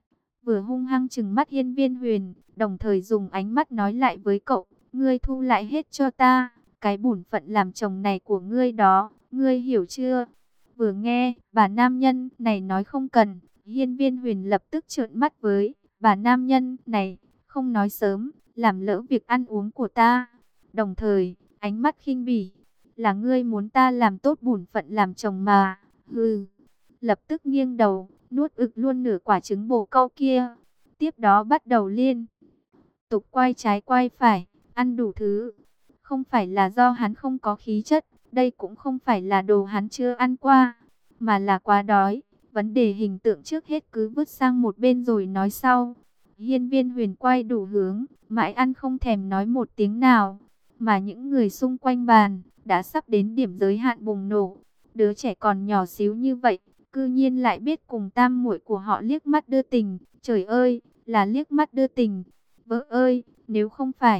Vừa hung hăng trừng mắt Hiên Viên Huyền, đồng thời dùng ánh mắt nói lại với cậu, ngươi thu lại hết cho ta, cái bổn phận làm chồng này của ngươi đó, ngươi hiểu chưa? Vừa nghe, bà nam nhân này nói không cần, Hiên Viên Huyền lập tức trợn mắt với bà nam nhân này, không nói sớm, làm lỡ việc ăn uống của ta. Đồng thời, ánh mắt khinh bỉ, là ngươi muốn ta làm tốt bổn phận làm chồng mà, hừ. Lập tức nghiêng đầu, nuốt ực luôn nửa quả trứng bồ câu kia. Tiếp đó bắt đầu liên tục quay trái quay phải, ăn đủ thứ. Không phải là do hắn không có khí chất, đây cũng không phải là đồ hắn chưa ăn qua, mà là quá đói. Vấn đề hình tượng trước hết cứ vứt sang một bên rồi nói sau. Hiên Viên Huyền quay đủ hướng, mãi ăn không thèm nói một tiếng nào. Mà những người xung quanh bàn, đã sắp đến điểm giới hạn bùng nổ. Đứa trẻ còn nhỏ xíu như vậy, cư nhiên lại biết cùng tam muội của họ liếc mắt đưa tình. Trời ơi, là liếc mắt đưa tình. Vỡ ơi, nếu không phải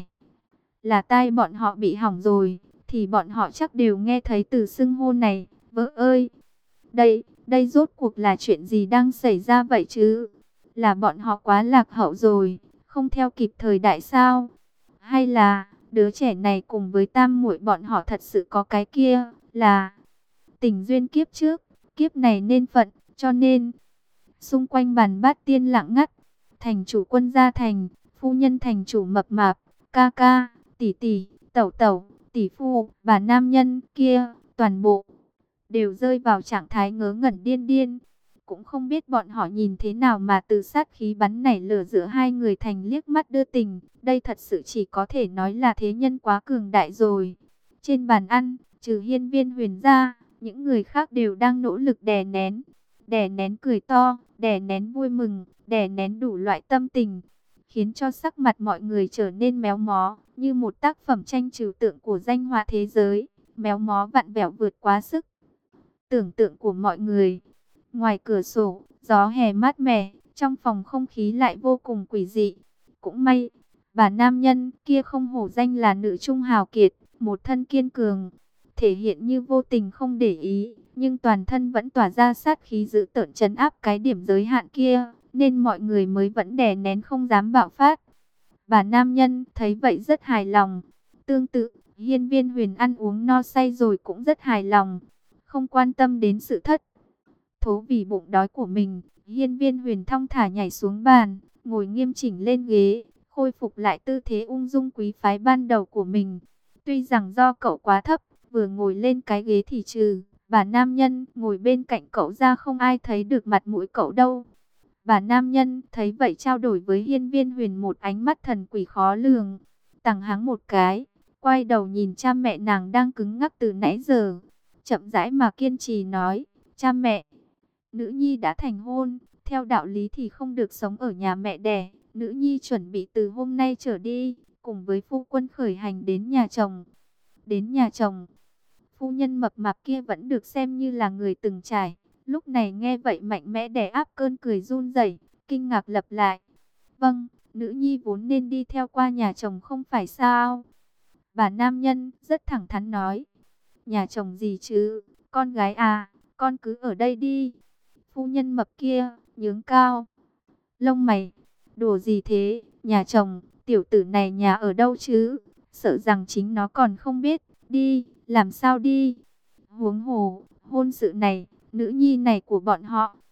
là tai bọn họ bị hỏng rồi, thì bọn họ chắc đều nghe thấy từ xưng hô này. Vỡ ơi, đây rốt cuộc là chuyện gì đang xảy ra vậy chứ? Là bọn họ quá lạc hậu rồi, không theo kịp thời đại sao? Hay là đứa trẻ này cùng với tam muội bọn họ thật sự có cái kia, là tình duyên kiếp trước, kiếp này nên phận, cho nên xung quanh bàn bát tiên lặng ngắt. Thành chủ Quân Gia Thành, phu nhân thành chủ mập mạp, ca ca, tỷ tỷ, tẩu tẩu, tỷ phu, bà nam nhân kia, toàn bộ đều rơi vào trạng thái ngớ ngẩn điên điên. Cũng không biết bọn họ nhìn thế nào mà từ sát khí bắn nảy lửa giữa hai người thành liếc mắt đưa tình. Đây thật sự chỉ có thể nói là thế nhân quá cường đại rồi. Trên bàn ăn, trừ Hiên Viên Huyền ra, những người khác đều đang nỗ lực đè nén cười to, đè nén vui mừng, đè nén đủ loại tâm tình, khiến cho sắc mặt mọi người trở nên méo mó, như một tác phẩm tranh trừu tượng của danh họa thế giới, méo mó vặn vẹo vượt quá sức tưởng tượng của mọi người. Ngoài cửa sổ, gió hè mát mẻ, trong phòng không khí lại vô cùng quỷ dị. Cũng may, bà nam nhân kia không hổ danh là nữ trung hào kiệt, một thân kiên cường, thể hiện như vô tình không để ý, nhưng toàn thân vẫn tỏa ra sát khí dữ tợn trấn áp cái điểm giới hạn kia, nên mọi người mới vẫn đè nén không dám bạo phát. Bà nam nhân thấy vậy rất hài lòng. Tương tự, Hiên Viên Huyền ăn uống no say rồi cũng rất hài lòng, không quan tâm đến sự thất thố vì bụng đói của mình. Hiên Viên Huyền thong thả nhảy xuống bàn, ngồi nghiêm chỉnh lên ghế, khôi phục lại tư thế ung dung quý phái ban đầu của mình. Tuy rằng do cậu quá thấp, vừa ngồi lên cái ghế thì trừ bà nam nhân ngồi bên cạnh cậu ra không ai thấy được mặt mũi cậu đâu. Bà nam nhân thấy vậy trao đổi với Hiên Viên Huyền một ánh mắt thần quỷ khó lường. Tằng hắng một cái, quay đầu nhìn cha mẹ nàng đang cứng ngắc từ nãy giờ, chậm rãi mà kiên trì nói, cha mẹ, nữ nhi đã thành hôn, theo đạo lý thì không được sống ở nhà mẹ đẻ. Nữ nhi chuẩn bị từ hôm nay trở đi, cùng với phu quân khởi hành đến nhà chồng. Đến nhà chồng, phu nhân mập mạp kia vẫn được xem như là người từng trải. Lúc này nghe vậy mạnh mẽ đè áp cơn cười run rẩy, kinh ngạc lặp lại. Vâng, nữ nhi vốn nên đi theo qua nhà chồng không phải sao? Bà nam nhân rất thẳng thắn nói. Nhà chồng gì chứ, con gái à, con cứ ở đây đi. Phu nhân mập kia, nhướng cao lông mày, đồ gì thế, nhà chồng, tiểu tử này nhà ở đâu chứ, sợ rằng chính nó còn không biết, đi, làm sao đi. Huống hồ, hôn sự này, nữ nhi này của bọn họ,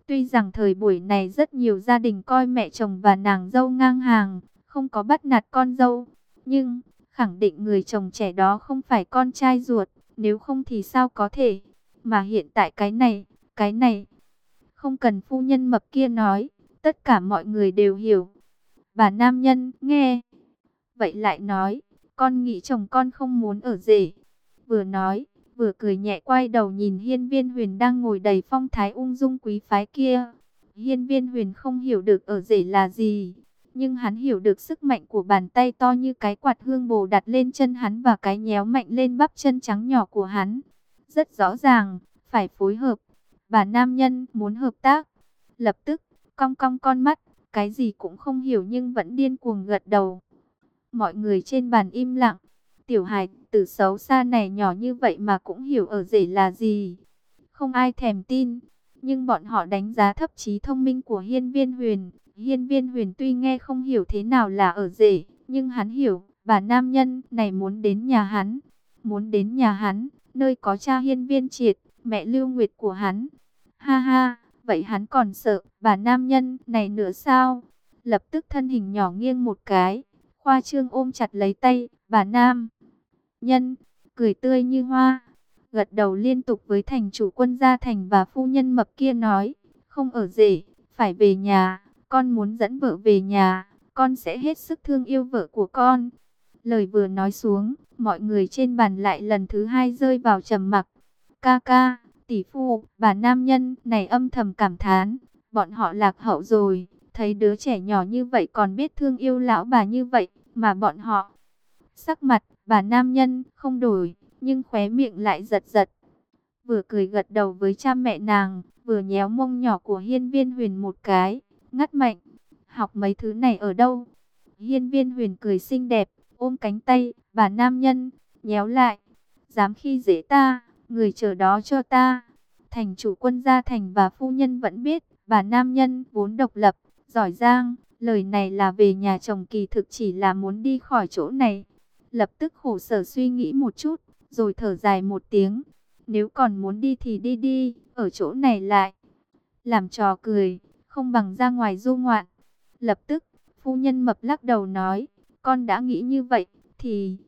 Tuy rằng thời buổi này rất nhiều gia đình coi mẹ chồng và nàng dâu ngang hàng, không có bắt nạt con dâu, nhưng khẳng định người chồng trẻ đó không phải con trai ruột, nếu không thì sao có thể. Mà hiện tại cái này, không cần phu nhân mập kia nói, tất cả mọi người đều hiểu. Bà nam nhân nghe vậy lại nói, con nghĩ chồng con không muốn ở rể. Vừa nói, vừa cười nhẹ, quay đầu nhìn Hiên Viên Huyền đang ngồi đầy phong thái ung dung quý phái kia. Hiên Viên Huyền không hiểu được ở rể là gì, nhưng hắn hiểu được sức mạnh của bàn tay to như cái quạt hương bồ đặt lên chân hắn và cái nhéo mạnh lên bắp chân trắng nhỏ của hắn. Rất rõ ràng, phải phối hợp. Bà nam nhân muốn hợp tác. Lập tức, cong cong con mắt, cái gì cũng không hiểu nhưng vẫn điên cuồng gật đầu. Mọi người trên bàn im lặng. Tiểu hài tử xấu xa này nhỏ như vậy mà cũng hiểu ở rể là gì. Không ai thèm tin. Nhưng bọn họ đánh giá thấp trí thông minh của Hiên Viên Huyền. Hiên Viên Huyền tuy nghe không hiểu thế nào là ở rể, nhưng hắn hiểu, bà nam nhân này muốn đến nhà hắn. Muốn đến nhà hắn, nơi có cha Hiên Viên Triệt, mẹ Lưu Nguyệt của hắn. Ha ha, vậy hắn còn sợ bà nam nhân này nữa sao? Lập tức thân hình nhỏ nghiêng một cái, khoa trương ôm chặt lấy tay bà nam nhân, cười tươi như hoa, gật đầu liên tục với thành chủ Quân Gia Thành và phu nhân mập kia nói, không ở rể, phải về nhà, con muốn dẫn vợ về nhà, con sẽ hết sức thương yêu vợ của con. Lời vừa nói xuống, mọi người trên bàn lại lần thứ hai rơi vào trầm mặc. Ca ca, tỷ phu, bà nam nhân này âm thầm cảm thán, bọn họ lạc hậu rồi, thấy đứa trẻ nhỏ như vậy còn biết thương yêu lão bà như vậy, mà bọn họ. Sắc mặt bà nam nhân không đổi, nhưng khóe miệng lại giật giật. Vừa cười gật đầu với cha mẹ nàng, vừa nhéo mông nhỏ của Hiên Viên Huyền một cái, ngắt mạnh. Học mấy thứ này ở đâu? Hiên Viên Huyền cười xinh đẹp, ôm cánh tay bà nam nhân, nhéo lại. Dám khi dễ ta, người chờ đó cho ta. Thành chủ Quân Gia Thành và phu nhân vẫn biết, bà nam nhân vốn độc lập, giỏi giang. Lời này là về nhà chồng, kỳ thực chỉ là muốn đi khỏi chỗ này. Lập tức khổ sở suy nghĩ một chút, rồi thở dài một tiếng. Nếu còn muốn đi thì đi đi, ở chỗ này lại làm trò cười, không bằng ra ngoài du ngoạn. Lập tức, phu nhân mập lắc đầu nói, con đã nghĩ như vậy, thì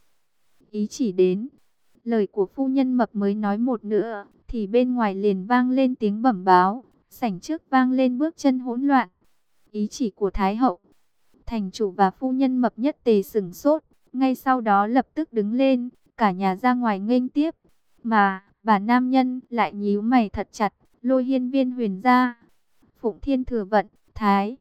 ý chỉ đến. Lời của phu nhân mập mới nói một nữa, thì bên ngoài liền vang lên tiếng bẩm báo, sảnh trước vang lên bước chân hỗn loạn. Ý chỉ của Thái hậu. Thành chủ và phu nhân mập nhất tề sửng sốt, ngay sau đó lập tức đứng lên, cả nhà ra ngoài nghênh tiếp. Mà, bà nam nhân lại nhíu mày thật chặt, lôi Hiên Viên Huyền ra. Phụng Thiên Thừa Vận, Thái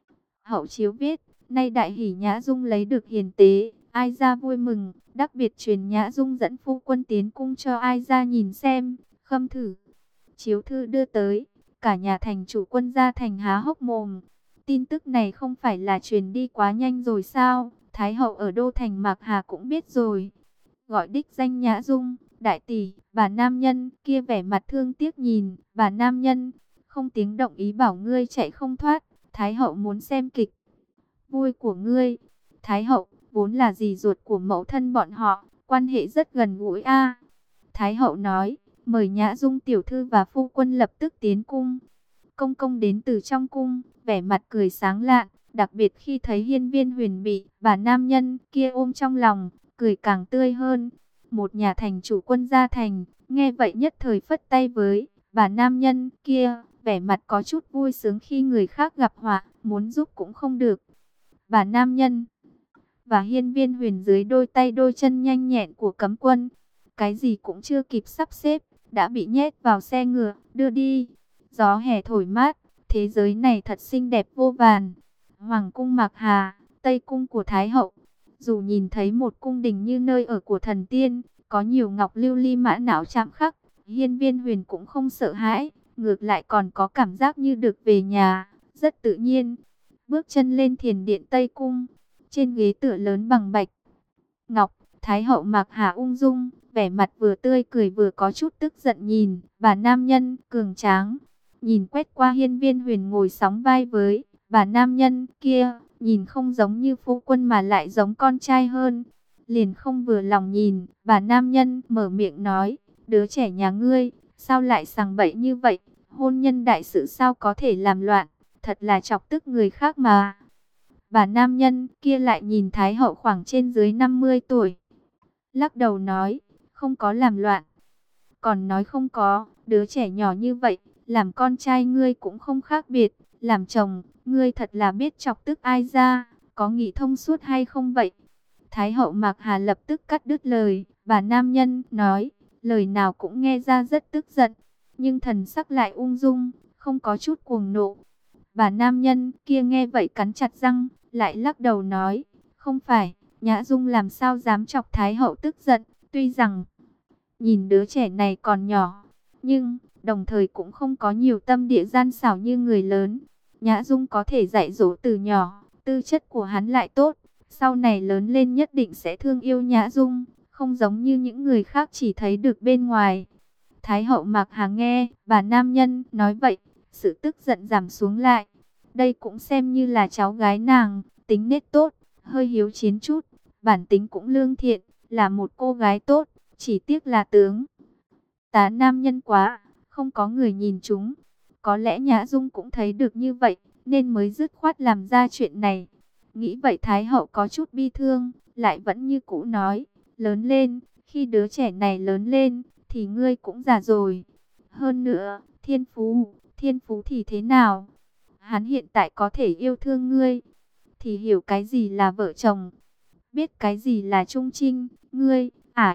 hậu chiếu viết, nay đại hỷ Nhã Dung lấy được hiền tế, ai ra vui mừng, đặc biệt truyền Nhã Dung dẫn phu quân tiến cung cho ai ra nhìn xem. Khâm thử chiếu thư đưa tới, cả nhà thành chủ Quân Gia Thành há hốc mồm. Tin tức này không phải là truyền đi quá nhanh rồi sao? Thái hậu ở đô thành Mạc Hà cũng biết rồi. Gọi đích danh Nhã Dung, đại tỷ. Bà nam nhân kia vẻ mặt thương tiếc nhìn bà nam nhân, không tiếng động ý bảo ngươi chạy không thoát. Thái hậu muốn xem kịch vui của ngươi. Thái hậu vốn là dì ruột của mẫu thân bọn họ, quan hệ rất gần gũi a. Thái hậu nói, mời Nhã Dung tiểu thư và phu quân lập tức tiến cung. Công công đến từ trong cung, vẻ mặt cười sáng lạn, đặc biệt khi thấy Hiên Viên Huyền bị bà nam nhân kia ôm trong lòng, cười càng tươi hơn. Một nhà thành chủ Quân Gia Thành, nghe vậy nhất thời phất tay với bà nam nhân kia, vẻ mặt có chút vui sướng khi người khác gặp họa, muốn giúp cũng không được. Bà nam nhân và Hiên Viên Huyền dưới đôi tay đôi chân nhanh nhẹn của cấm quân, cái gì cũng chưa kịp sắp xếp, đã bị nhét vào xe ngựa, đưa đi. Gió hè thổi mát, thế giới này thật xinh đẹp vô vàn. Hoàng cung Mạc Hà, Tây cung của Thái hậu. Dù nhìn thấy một cung đình như nơi ở của thần tiên, có nhiều ngọc lưu ly mã não chạm khắc, Hiên Viên Huyền cũng không sợ hãi, ngược lại còn có cảm giác như được về nhà, rất tự nhiên. Bước chân lên thiền điện Tây cung, trên ghế tựa lớn bằng bạch ngọc, Thái hậu Mạc Hà ung dung, vẻ mặt vừa tươi cười vừa có chút tức giận nhìn bà nam nhân cường tráng. Nhìn quét qua Hiên Viên Huyền ngồi sóng vai với bà nam nhân kia, nhìn không giống như phu quân mà lại giống con trai hơn. Liền không vừa lòng nhìn, bà nam nhân mở miệng nói, đứa trẻ nhà ngươi, sao lại sằng bậy như vậy? Hôn nhân đại sự sao có thể làm loạn, thật là chọc tức người khác mà. Bà nam nhân kia lại nhìn Thái hậu khoảng trên dưới 50 tuổi. Lắc đầu nói, không có làm loạn. Còn nói không có, đứa trẻ nhỏ như vậy, làm con trai ngươi cũng không khác biệt. Làm chồng, ngươi thật là biết chọc tức ai ra, có nghĩ thông suốt hay không vậy? Thái hậu Mạc Hà lập tức cắt đứt lời, bà nam nhân nói, lời nào cũng nghe ra rất tức giận, nhưng thần sắc lại ung dung, không có chút cuồng nộ. Bà nam nhân kia nghe vậy cắn chặt răng, lại lắc đầu nói, không phải, Nhã Dung làm sao dám chọc Thái hậu tức giận, tuy rằng nhìn đứa trẻ này còn nhỏ, nhưng đồng thời cũng không có nhiều tâm địa gian xảo như người lớn. Nhã Dung có thể dạy dỗ từ nhỏ, tư chất của hắn lại tốt, sau này lớn lên nhất định sẽ thương yêu Nhã Dung, không giống như những người khác chỉ thấy được bên ngoài. Thái hậu Mạc Hà nghe bà nam nhân nói vậy, sự tức giận giảm xuống lại. Đây cũng xem như là cháu gái nàng, tính nết tốt, hơi hiếu chiến chút, bản tính cũng lương thiện, là một cô gái tốt, chỉ tiếc là tướng tá nam nhân quá, không có người nhìn chúng. Có lẽ Nhã Dung cũng thấy được như vậy, nên mới dứt khoát làm ra chuyện này. Nghĩ vậy Thái hậu có chút bi thương, lại vẫn như cũ nói, lớn lên, khi đứa trẻ này lớn lên, thì ngươi cũng già rồi. Hơn nữa, thiên phú thì thế nào? Hắn hiện tại có thể yêu thương ngươi, thì hiểu cái gì là vợ chồng, biết cái gì là trung trinh, ngươi,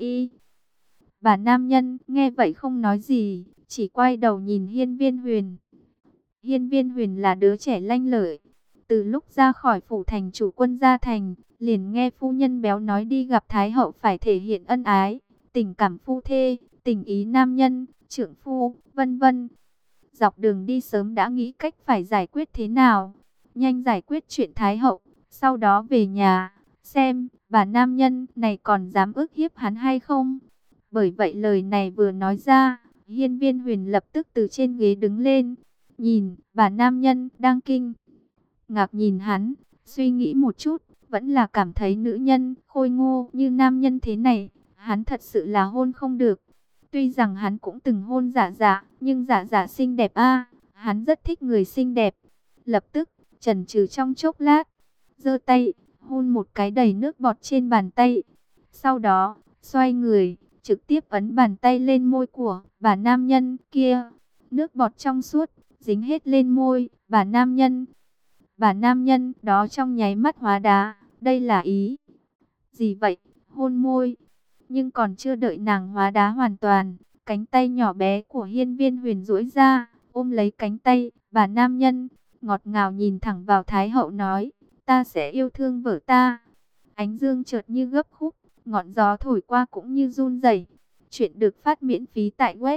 Bà nam nhân nghe vậy không nói gì, chỉ quay đầu nhìn Hiên Viên Huyền. Hiên Viên Huyền là đứa trẻ lanh lợi. Từ lúc ra khỏi phủ thành chủ quân gia thành, liền nghe phu nhân béo nói đi gặp Thái hậu phải thể hiện ân ái, tình cảm phu thê, tình ý nam nhân, trượng phu, vân vân. Dọc đường đi sớm đã nghĩ cách phải giải quyết thế nào. Nhanh giải quyết chuyện Thái hậu, sau đó về nhà, xem bà nam nhân này còn dám ức hiếp hắn hay không. Bởi vậy lời này vừa nói ra, Hiên Viên Huyền lập tức từ trên ghế đứng lên, nhìn bà nam nhân đang kinh ngạc nhìn hắn, suy nghĩ một chút, vẫn là cảm thấy nữ nhân khôi ngô như nam nhân thế này, hắn thật sự là hôn không được. Tuy rằng hắn cũng từng hôn Dạ Dạ, nhưng Dạ Dạ xinh đẹp a, hắn rất thích người xinh đẹp. Lập tức chần chừ trong chốc lát, giơ tay hôn một cái đầy nước bọt trên bàn tay, sau đó xoay người, trực tiếp ấn bàn tay lên môi của bà nam nhân kia. Nước bọt trong suốt dính hết lên môi bà nam nhân. Bà nam nhân đó trong nháy mắt hóa đá, đây là ý gì vậy? Hôn môi. Nhưng còn chưa đợi nàng hóa đá hoàn toàn, cánh tay nhỏ bé của Hiên Viên Huyền duỗi ra, ôm lấy cánh tay bà nam nhân, ngọt ngào nhìn thẳng vào Thái hậu nói, ta sẽ yêu thương vợ ta. Ánh dương chợt như gấp khúc, ngọn gió thổi qua cũng như run rẩy. Chuyện được phát miễn phí tại web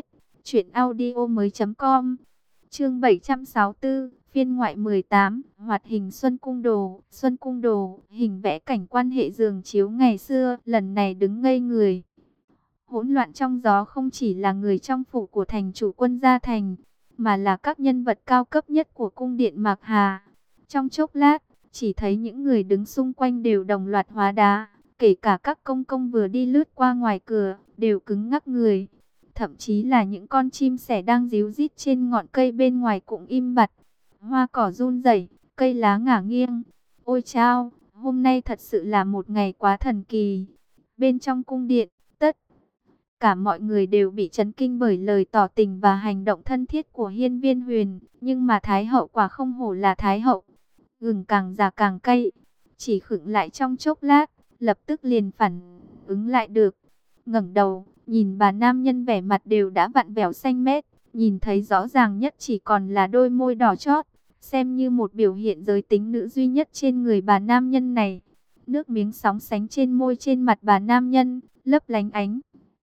truyệnaudiomoi.com. Chương 764, phiên ngoại 18, hoạt hình Xuân Cung Đồ. Xuân Cung Đồ, hình vẽ cảnh quan hệ giường chiếu ngày xưa, lần này đứng ngây người. Hỗn loạn trong gió không chỉ là người trong phủ của thành chủ quân gia thành, mà là các nhân vật cao cấp nhất của cung điện Mạc Hà. Trong chốc lát, chỉ thấy những người đứng xung quanh đều đồng loạt hóa đá, kể cả các công công vừa đi lướt qua ngoài cửa, đều cứng ngắc người. Thậm chí là những con chim sẻ đang ríu rít trên ngọn cây bên ngoài cũng im bặt. Hoa cỏ run rẩy, cây lá ngả nghiêng. Ôi chao, hôm nay thật sự là một ngày quá thần kỳ. Bên trong cung điện, tất cả mọi người đều bị chấn kinh bởi lời tỏ tình và hành động thân thiết của Hiên Viên Huyền. Nhưng mà Thái hậu quả không hổ là Thái hậu. Gừng càng già càng cay. Chỉ khựng lại trong chốc lát, lập tức liền phản ứng lại được. Ngẩng đầu, nhìn bà nam nhân vẻ mặt đều đã vặn vẹo xanh mét. Nhìn thấy rõ ràng nhất chỉ còn là đôi môi đỏ chót, xem như một biểu hiện giới tính nữ duy nhất trên người bà nam nhân này. Nước miếng sóng sánh trên môi trên mặt bà nam nhân, lấp lánh ánh